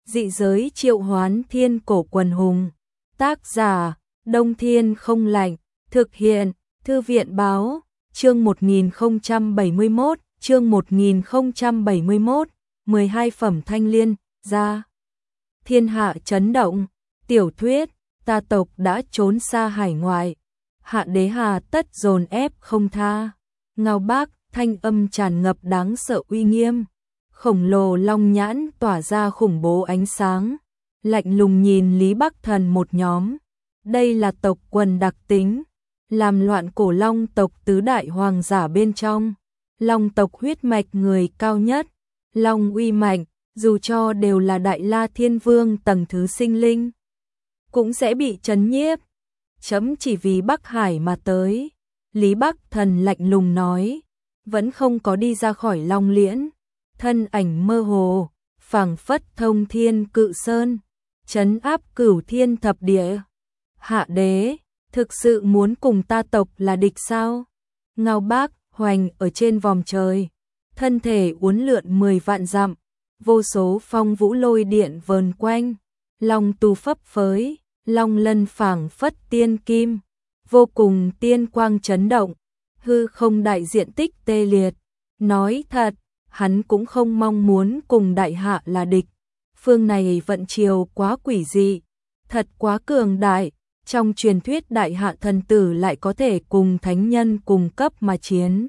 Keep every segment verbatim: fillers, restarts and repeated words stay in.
Dị giới triệu hoán thiên cổ quần hùng. Tác giả, Đông Thiên không lạnh. Thực hiện, Thư viện báo, chương một nghìn không trăm bảy mươi mốt, chương một nghìn không trăm bảy mươi mốt, mười hai phẩm thanh liên, ra. Thiên hạ chấn động, tiểu thuyết, ta tộc đã trốn xa hải ngoại. Hạ đế hà tất dồn ép không tha. Ngao bác, thanh âm tràn ngập đáng sợ uy nghiêm. Khổng lồ long nhãn tỏa ra khủng bố ánh sáng. Lạnh lùng nhìn Lý Bắc Thần một nhóm. Đây là tộc quần đặc tính. Làm loạn cổ long tộc tứ đại hoàng giả bên trong. Long tộc huyết mạch người cao nhất. Long uy mạnh, dù cho đều là đại la thiên vương tầng thứ sinh linh. Cũng sẽ bị chấn nhiếp. Chấm chỉ vì Bắc Hải mà tới. Lý Bắc Thần lạnh lùng nói. Vẫn không có đi ra khỏi Long Liễn. Thân ảnh mơ hồ, phảng phất thông thiên cự sơn. Chấn áp cửu thiên thập địa. Hạ đế, thực sự muốn cùng ta tộc là địch sao? Ngao bác, hoành ở trên vòm trời. Thân thể uốn lượn mười vạn dặm. Vô số phong vũ lôi điện vờn quanh. Long tu phấp phới. Long lân phảng phất tiên kim, vô cùng tiên quang chấn động, hư không đại diện tích tê liệt. Nói thật, hắn cũng không mong muốn cùng đại hạ là địch. Phương này vận chiều quá quỷ dị, thật quá cường đại. Trong truyền thuyết đại hạ thần tử lại có thể cùng thánh nhân cùng cấp mà chiến.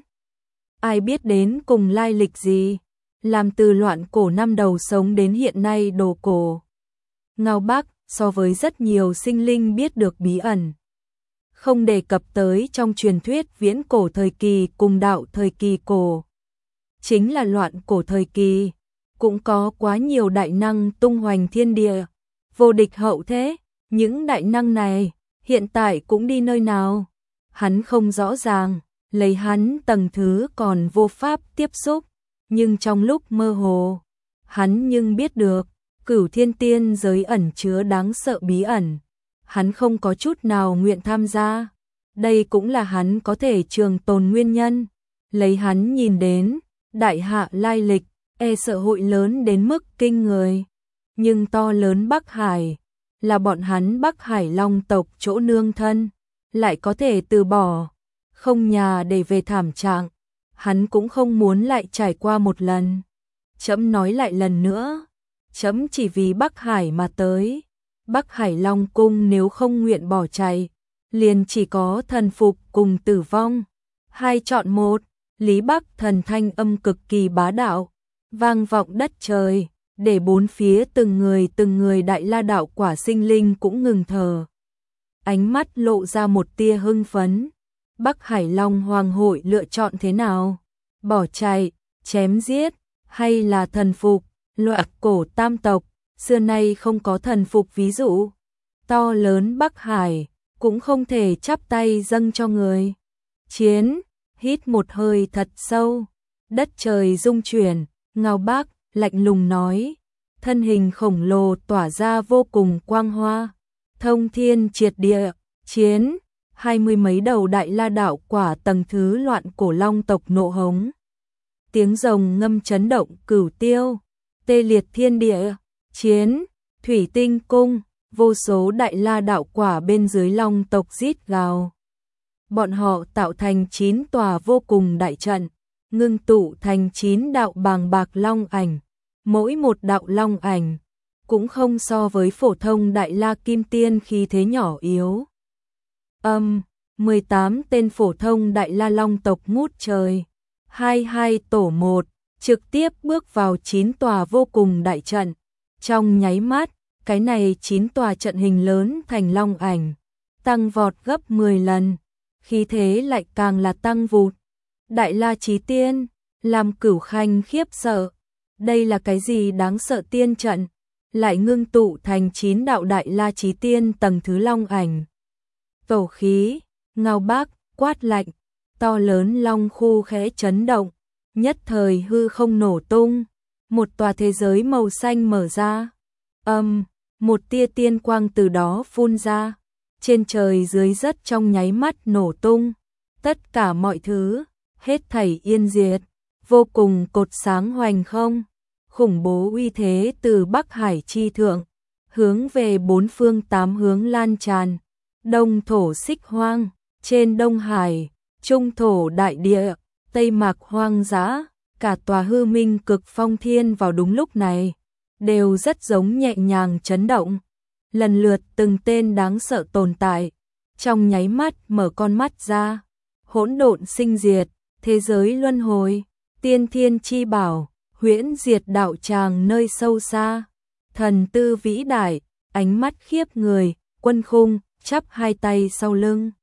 Ai biết đến cùng lai lịch gì, làm từ loạn cổ năm đầu sống đến hiện nay đồ cổ. Ngao bác so với rất nhiều sinh linh biết được bí ẩn. Không đề cập tới trong truyền thuyết viễn cổ thời kỳ cùng đạo thời kỳ cổ. Chính là loạn cổ thời kỳ, cũng có quá nhiều đại năng tung hoành thiên địa, vô địch hậu thế. Những đại năng này, hiện tại cũng đi nơi nào? Hắn không rõ ràng, lấy hắn tầng thứ còn vô pháp tiếp xúc, nhưng trong lúc mơ hồ, hắn nhưng biết được. Cửu thiên tiên giới ẩn chứa đáng sợ bí ẩn. Hắn không có chút nào nguyện tham gia. Đây cũng là hắn có thể trường tồn nguyên nhân. Lấy hắn nhìn đến, đại hạ lai lịch, e sợ hội lớn đến mức kinh người. Nhưng to lớn Bắc Hải, là bọn hắn Bắc Hải Long tộc chỗ nương thân, lại có thể từ bỏ, không nhà để về thảm trạng. Hắn cũng không muốn lại trải qua một lần. Chấm nói lại lần nữa. Chấm chỉ vì Bắc Hải mà tới. Bắc Hải Long Cung nếu không nguyện bỏ chạy, liền chỉ có thần phục cùng tử vong. Hai chọn một. Lý Bắc Thần thanh âm cực kỳ bá đạo, vang vọng đất trời, để bốn phía từng người từng người đại la đạo quả sinh linh cũng ngừng thở. Ánh mắt lộ ra một tia hưng phấn. Bắc Hải Long Hoàng hội lựa chọn thế nào? Bỏ chạy, chém giết, hay là thần phục? Loạn cổ tam tộc, xưa nay không có thần phục ví dụ. To lớn Bắc Hải, cũng không thể chắp tay dâng cho người. Chiến, hít một hơi thật sâu. Đất trời rung chuyển, Ngao bác, lạnh lùng nói. Thân hình khổng lồ tỏa ra vô cùng quang hoa. Thông thiên triệt địa, chiến. Hai mươi mấy đầu đại la đạo quả tầng thứ loạn cổ long tộc nộ hống. Tiếng rồng ngâm chấn động cửu tiêu. Tê liệt thiên địa, chiến, thủy tinh cung, vô số đại la đạo quả bên dưới long tộc rít gào. Bọn họ tạo thành chín tòa vô cùng đại trận, ngưng tụ thành chín đạo bàng bạc long ảnh. Mỗi một đạo long ảnh, cũng không so với phổ thông đại la kim tiên khí thế nhỏ yếu. Âm, mười tám tên phổ thông đại la long tộc ngút trời, hai mươi hai tổ một. Trực tiếp bước vào chín tòa vô cùng đại trận. Trong nháy mắt, cái này chín tòa trận hình lớn thành long ảnh, tăng vọt gấp mười lần, khí thế lại càng là tăng vụt. Đại la chí tiên, làm Cửu Khanh khiếp sợ. Đây là cái gì đáng sợ tiên trận, lại ngưng tụ thành chín đạo đại la chí tiên tầng thứ long ảnh. Tổ khí, Ngao bác, quát lạnh, to lớn long khu khẽ chấn động. Nhất thời hư không nổ tung, một tòa thế giới màu xanh mở ra. Âm, một tia tiên quang từ đó phun ra. Trên trời dưới đất trong nháy mắt nổ tung. Tất cả mọi thứ, hết thảy yên diệt, vô cùng cột sáng hoành không. khủng bố uy thế từ Bắc Hải chi thượng, hướng về bốn phương tám hướng lan tràn. Đông thổ xích hoang, trên Đông Hải, Trung thổ đại địa, Tây mạc hoang dã, cả tòa hư minh cực phong thiên vào đúng lúc này, đều rất giống nhẹ nhàng chấn động. Lần lượt từng tên đáng sợ tồn tại, trong nháy mắt mở con mắt ra, hỗn độn sinh diệt, thế giới luân hồi, tiên thiên chi bảo, huyễn diệt đạo tràng nơi sâu xa, thần tư vĩ đại, ánh mắt khiếp người, Quân Khung chắp hai tay sau lưng,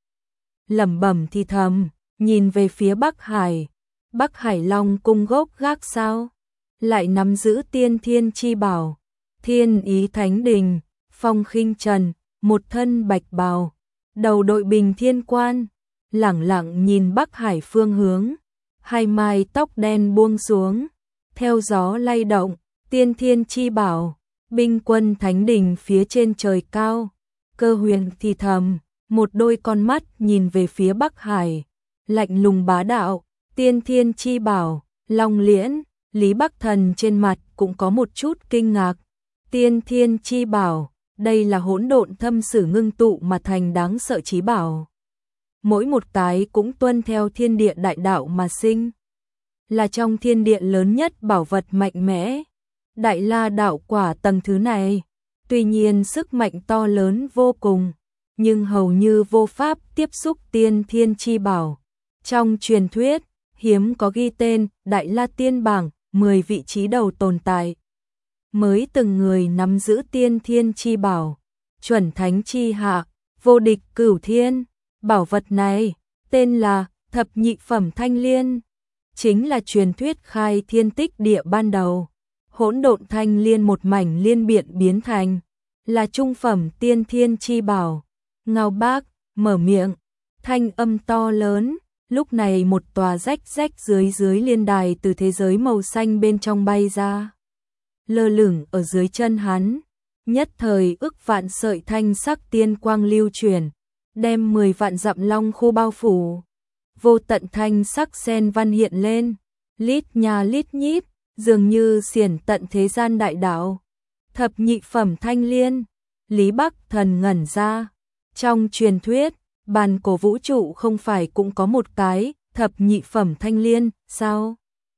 lẩm bẩm thì thầm, nhìn về phía Bắc Hải. Bắc Hải Long cung gốc gác sao, lại nắm giữ tiên thiên chi bảo, Thiên Ý Thánh Đình, Phong Khinh Trần, một thân bạch bào, đầu đội bình thiên quan, lẳng lặng nhìn Bắc Hải phương hướng, hai mái tóc đen buông xuống, theo gió lay động, tiên thiên chi bảo, binh quân Thánh Đình phía trên trời cao. Cơ Huyền thì thầm, một đôi con mắt nhìn về phía Bắc Hải, lạnh lùng bá đạo, tiên thiên chi bảo, Long Liễn. Lý Bắc Thần trên mặt cũng có một chút kinh ngạc. Tiên thiên chi bảo, đây là hỗn độn thâm sử ngưng tụ mà thành đáng sợ chí bảo. Mỗi một cái cũng tuân theo thiên địa đại đạo mà sinh, là trong thiên địa lớn nhất bảo vật mạnh mẽ. Đại La đạo quả tầng thứ này, tuy nhiên sức mạnh to lớn vô cùng, nhưng hầu như vô pháp tiếp xúc tiên thiên chi bảo. Trong truyền thuyết, hiếm có ghi tên Đại La Tiên Bảng, mười vị trí đầu tồn tại. Mới từng người nắm giữ tiên thiên chi bảo, chuẩn thánh chi hạ, vô địch cửu thiên. Bảo vật này, tên là Thập Nhị Phẩm Thanh Liên, chính là truyền thuyết khai thiên tích địa ban đầu. Hỗn độn thanh liên một mảnh liên biện biến thành, là trung phẩm tiên thiên chi bảo. Ngao Bác mở miệng, thanh âm to lớn. Lúc này một tòa rách rách dưới dưới liên đài từ thế giới màu xanh bên trong bay ra, lơ lửng ở dưới chân hắn. Nhất thời ức vạn sợi thanh sắc tiên quang lưu chuyển, đem mười vạn dặm long khu bao phủ. Vô tận thanh sắc sen văn hiện lên, lít nhà lít nhít, dường như xiển tận thế gian đại đạo. Thập nhị phẩm thanh liên, Lý Bắc Thần ngẩn ra. Trong truyền thuyết, bàn cổ vũ trụ không phải cũng có một cái thập nhị phẩm thanh liên, sao?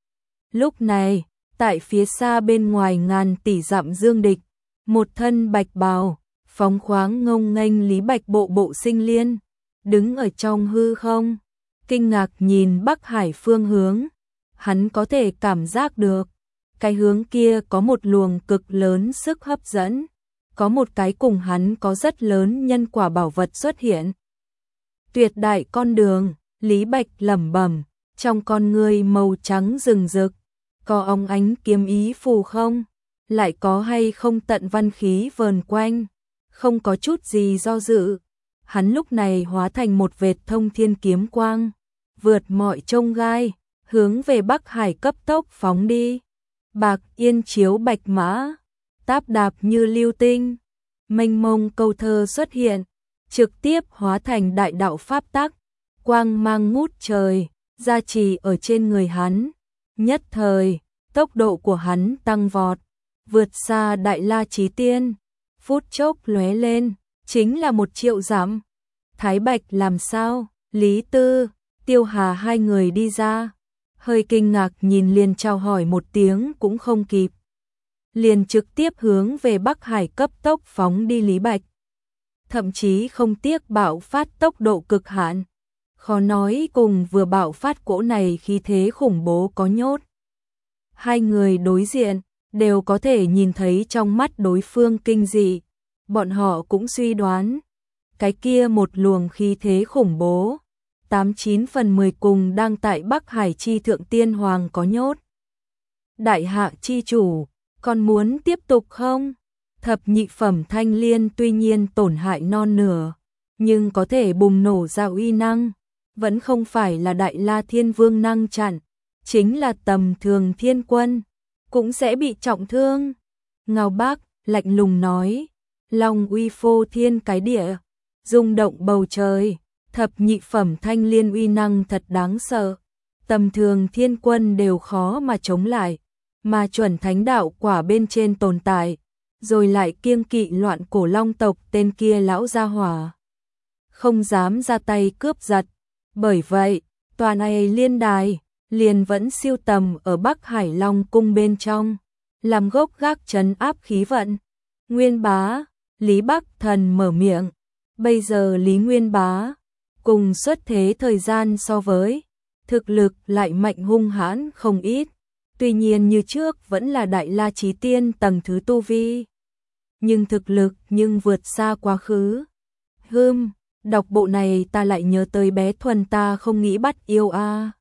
Lúc này, tại phía xa bên ngoài ngàn tỷ dặm dương địch, một thân bạch bào, phóng khoáng ngông nghênh Lý Bạch bộ bộ sinh liên, đứng ở trong hư không, kinh ngạc nhìn Bắc Hải phương hướng. Hắn có thể cảm giác được, cái hướng kia có một luồng cực lớn sức hấp dẫn, có một cái cùng hắn có rất lớn nhân quả bảo vật xuất hiện. Tuyệt đại con đường, Lý Bạch lẩm bẩm, trong con ngươi màu trắng rừng rực, có óng ánh kiếm ý phù không, lại có hay không tận văn khí vờn quanh, không có chút gì do dự. Hắn lúc này hóa thành một vệt thông thiên kiếm quang, vượt mọi chông gai, hướng về Bắc Hải cấp tốc phóng đi. Bạc yên chiếu bạch mã, táp đạp như lưu tinh, mênh mông câu thơ xuất hiện, trực tiếp hóa thành đại đạo pháp tắc, quang mang ngút trời, gia trì ở trên người hắn. Nhất thời, tốc độ của hắn tăng vọt, vượt xa Đại La Chí Tiên, phút chốc lóe lên, chính là một triệu dặm. Thái Bạch làm sao? Lý Tư, Tiêu Hà hai người đi ra, hơi kinh ngạc nhìn liền chào hỏi một tiếng cũng không kịp, liền trực tiếp hướng về Bắc Hải cấp tốc phóng đi. Lý Bạch thậm chí không tiếc bạo phát tốc độ cực hạn, khó nói cùng vừa bạo phát cỗ này khí thế khủng bố có nhốt. Hai người đối diện đều có thể nhìn thấy trong mắt đối phương kinh dị, bọn họ cũng suy đoán, cái kia một luồng khí thế khủng bố, tám chín phần mười cùng đang tại Bắc Hải chi thượng tiên hoàng có nhốt. Đại hạ chi chủ, còn muốn tiếp tục không? Thập nhị phẩm thanh liên tuy nhiên tổn hại non nửa, nhưng có thể bùng nổ ra uy năng, vẫn không phải là Đại La Thiên Vương năng chặn, chính là tầm thường thiên quân, cũng sẽ bị trọng thương. Ngao Bác lạnh lùng nói, long uy phô thiên cái địa, rung động bầu trời, thập nhị phẩm thanh liên uy năng thật đáng sợ, tầm thường thiên quân đều khó mà chống lại. mà chuẩn thánh đạo quả bên trên tồn tại, rồi lại kiêng kỵ loạn cổ long tộc tên kia lão gia hỏa. Không dám ra tay cướp giật, bởi vậy, tòa này liên đài, liền vẫn siêu tầm ở Bắc Hải Long cung bên trong, làm gốc gác trấn áp khí vận. Nguyên bá, Lý Bắc Thần mở miệng, bây giờ Lý Nguyên bá, cùng xuất thế thời gian so với, thực lực lại mạnh hung hãn không ít, tuy nhiên như trước vẫn là đại la chí tiên tầng thứ tu vi. Nhưng thực lực nhưng vượt xa quá khứ. Hưm, đọc bộ này ta lại nhớ tới bé Thuần ta không nghĩ bắt yêu a.